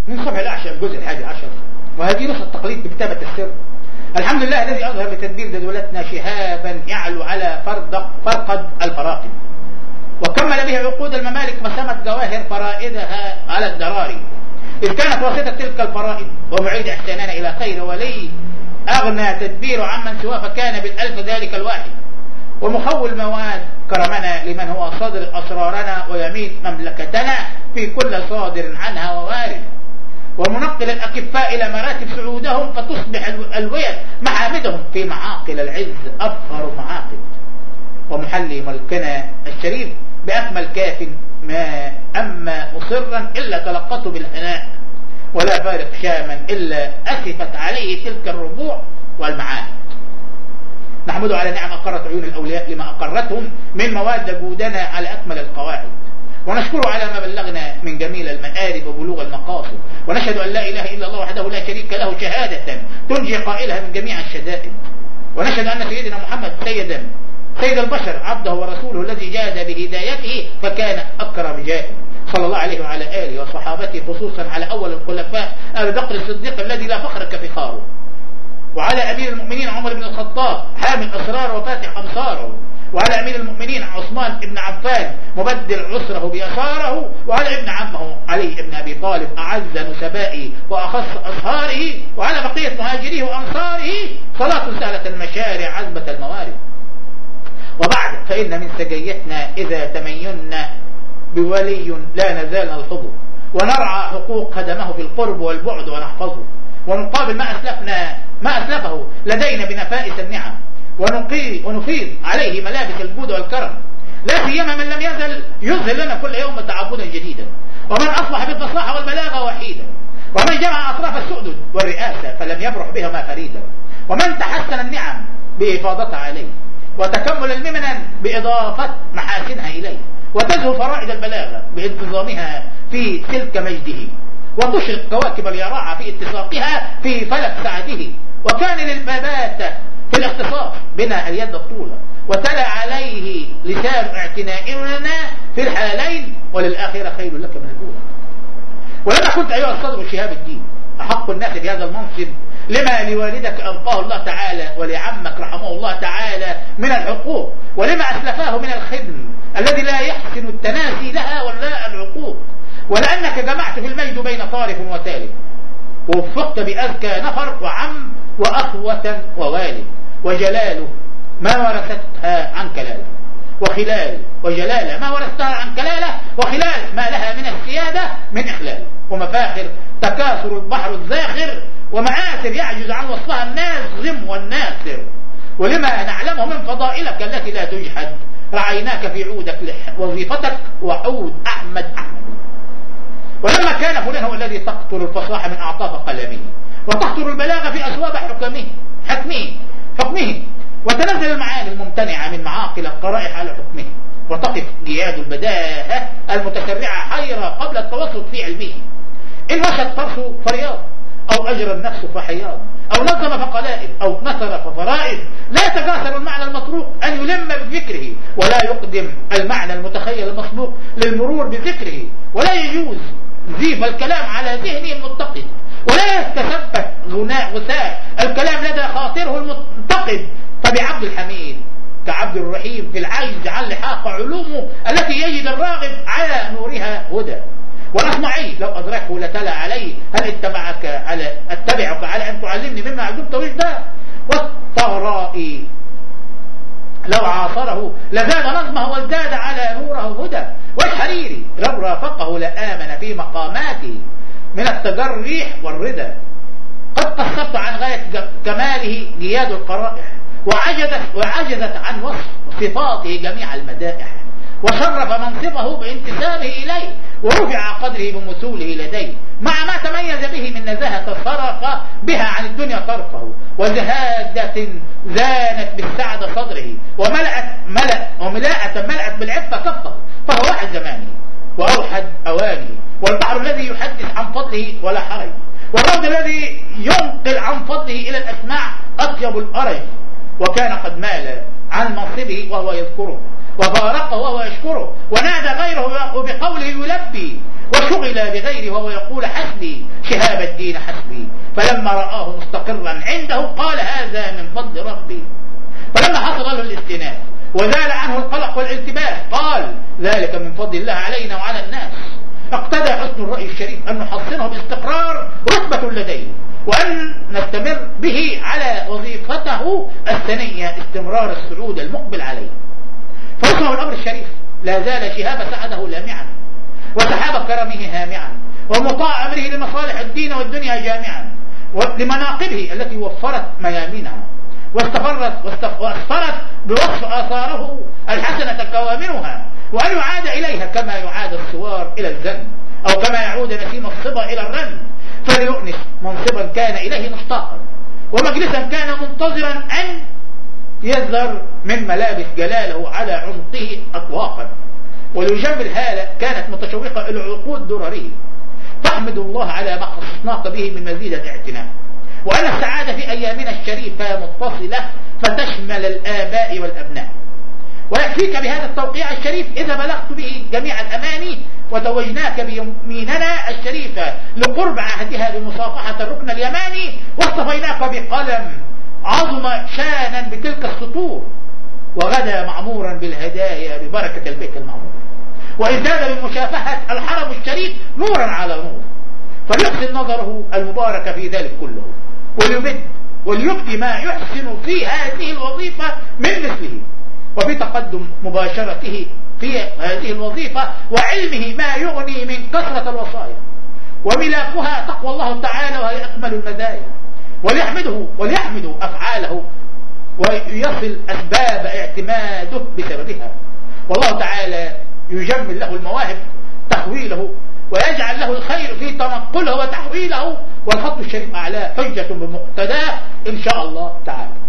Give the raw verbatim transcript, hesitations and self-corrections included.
من صفحة الأعشى الجزء الحادي عشر. وهذه نص التقليد بكتابة السر. الحمد لله الذي أظهر لتدبير جدولتنا شهابا يعلو على فرد فرقد الفراقد، وكمل به عقود الممالك وسمت جواهر فرائدها على الدراري، إذ كانت واسطة تلك الفرائد ومعيد إحساننا إلى خير ولي أغنى تدبير عمن سواه، فكان بالألف ذلك الواحد، ومخول مواد كرمنا لمن هو صدر أسرارنا ويمين مملكتنا في كل صادر عنها ووارد، ومنقل الأكفاء إلى مراتب سعودهم فتصبح الوية محامدهم في معاقل العز أفخر معاقل، ومحلي ملكنا الشريف بأكمل كاف ما أما مصرا إلا تلقته بالحناء، ولا فارق شاما إلا أسفت عليه تلك الربوع والمعاهد. نحمده على نعم أقرت عيون الأولياء لما أقرتهم من مواد جودنا على أكمل القواعد، ونشكره على ما بلغنا من جميل المآرب وبلوغ المقاصد، ونشهد أن لا إله إلا الله وحده لا شريك له شهادة تنجي قائلها من جميع الشدائد، ونشهد أن سيدنا محمد سيدا سيد البشر عبده ورسوله الذي جاد بهدايته فكان أكرم جاهد، صلى الله عليه وعلى آله وصحابته، خصوصا على أول الخلفاء أبي بكر الصديق الذي لا فخر كفخاره، وعلى أمير المؤمنين عمر بن الخطاب حامل أسراره وفاتح أمصاره، وعلى أمير المؤمنين عثمان بن عفان مبدل عسره بيساره، وعلى ابن عمه علي بن أبي طالب أعز نسبائه وأخص أصهاره، وعلى بقية مهاجريه وأنصاره صلاة سهلة المشارع عذبة الموارد. وبعد فإن من سجيتنا إذا تمينا بولي لا نزال نلحظه، ونرعى حقوق خدمه في القرب والبعد ونحفظه، ونقابل ما أسلفنا ما أسلفه لدينا بنفائس النعم، ونقي ونفيض عليه ملابس الجود والكرم، لا سيما من لم يزل يظهر لنا كل يوم تعبدا جديدا، ومن أصبح بالفصاحة والبلاغة وحيدا، ومن جمع أطراف السؤدد والرئاسة فلم يبرح بهما فريدا، ومن تحسن النعم بإفاضتها عليه، وتكمل الممن بإضافة محاسنها إليه، وتزهو فرائد البلاغة بانتظامها في سلك مجده، وتشرق كواكب اليراعة في اتساقها في فلك سعده، وكان للبابات في الاختصاص بنا اليد الطولة، وتلا عليه لسان اعتنائنا في الحالين، وللآخرة خير لك من الأولى. ولما كنت أيها الصدر شهاب الدين أحق الناس بهذا المنصب لما لوالدك أبقاه الله تعالى ولعمك رحمه الله تعالى من الحقوق، ولما أسلفاه من الخدم الذي لا يحسن التناسي لها ولا العقوق، ولأنك جمعت في المجد بين طارف وتالف، ووفقت بأذكى نفر وعم وأخوة ووالد، وجلاله ما ورثتها عن كلاله، وخلال وجلاله ما ورثتها عن كلاله، وخلال ما لها من السيادة من إخلال، ومفاخر تكاثر البحر الزاخر، ومآثر يعجز عن وصفها النازم والناثر، ولما نعلمه من فضائلك التي لا تجحد رعيناك في عودك وظيفتك وعود أحمد أحمد. ولما كان فلان هو الذي تقتل الفصاحة من أعطاف قلمه، وتخطر البلاغة في أسواب حكمه حكمه حكمه وتنزل المعاني الممتنعة من معاقل القرائح على حكمه، وتقف جياد البداهة المتسرعة حيرة قبل التوسط في علمه، إن مشى الطرف فرياض، أو أجرى النفس فحياض، أو نظم فقلائد، أو نثر ففرائد، لا يتجاسر المعنى المطروق أن يلم بفكره، ولا يقدم المعنى المتخيل المسبوق للمرور بذكره، ولا يجوز زيف الكلام على ذهنه المتقد، ولا يتثبت غناء غثاء الكلام لدى خاطره المنتقد، فبعبد الحميد كعبد الرحيم في العجز عن لحاق علومه التي يجد الراغب على نورها هدى. والأصمعي لو أدركه لتلا عليه هل اتبعك على اتبعك على أن تعلمني مما عجبت وجدا. والطغرائي لو عاصره لزاد نظمه وازداد على نوره هدى. والحريري لو رافقه لآمن في مقاماته من التجريح والردى. قد قصبت عن غاية كماله جياد القرائح، وعجزت, وعجزت عن وصف صفاته جميع المدائح، وشرف منصبه بانتسابه إليه، ورفع قدره بمثوله لديه، مع ما تميز به من نزاهة صرف بها عن الدنيا طرفه، وزهادة زانت بالسعد صدره، وملأت ملأ وملاءة ملأت بالعفة كفه، فهو واحد زمانه وأوحد أوانه، والبحر الذي يحدث عن فضله ولا حرج، والرد الذي ينقل عن فضله إلى الأسماع أطيب الأرج. وكان قد مال عن منصبه وهو يذكره، وفارقه وهو يشكره، ونادى غيره بقوله يلبي، وشغل يبتلى بغيره وهو يقول حسبي شهاب الدين حسبي، فلما رآه مستقرا عنده قال هذا من فضل ربي. فلما حصل له الاستئناس وزال عنه القلق والالتباس قال ذلك من فضل الله علينا وعلى الناس. اقتدى حسن الرأي الشريف أن نحصنه باستقرار رتبة لديه، وأن نستمر به على وظيفته الثانية استمرار السعود المقبل عليه. فاسمه الأمر الشريف لا زال شهاب سعده لامعا، وسحاب كرمه هامعا، ومطاع أمره لمصالح الدين والدنيا جامعا، ولمناقبه التي وفرت ميامنها واستفرت واستفرت بوصف آثاره الحسنة كوامنها، وأن يعاد إليها كما يعاد الصوار إلى الزن، أو كما يعود نسيم الصبا إلى الرن، فليؤنس منصبا كان إليه مشتاقا، ومجلسا كان منتظرا أن يظهر من ملابس جلاله على عنقه أطواقا، وليجمل هالة كانت متشوقة إلى عقود درره، تحمد الله على ما خصصناك به من مزيد الاعتناء، وأن السعادة في أيامنا الشريفة متصلة فتشمل الآباء والأبناء. ويكفيك بهذا التوقيع الشريف إذا بلغت به جميع الأماني وتوجناك بيميننا الشريفة لقرب عهدها بمصافحة الركن اليماني، واصطفيناك بقلم عظم شانا بتلك السطور، وغدا معمورا بالهدايا ببركة البيت المعمور، وازداد بمشافهة الحرم الشريف نورا على نور، فليحسن نظره المبارك في ذلك كله، وليبد وليبدي ما يحسن في هذه الوظيفة من مثله، وفي تقدم مباشرته في هذه الوظيفة وعلمه ما يغني من كثرة الوصايا، وملاكها تقوى الله تعالى وهي أكمل المزايا، وليحمده وليحمد أفعاله ويصل أسباب اعتماده بسببها، والله تعالى يجمل له المواهب تحويله، ويجعل له الخير في تنقله وتحويله، والخط الشريف أعلاه حجة بمقتداه إن شاء الله تعالى.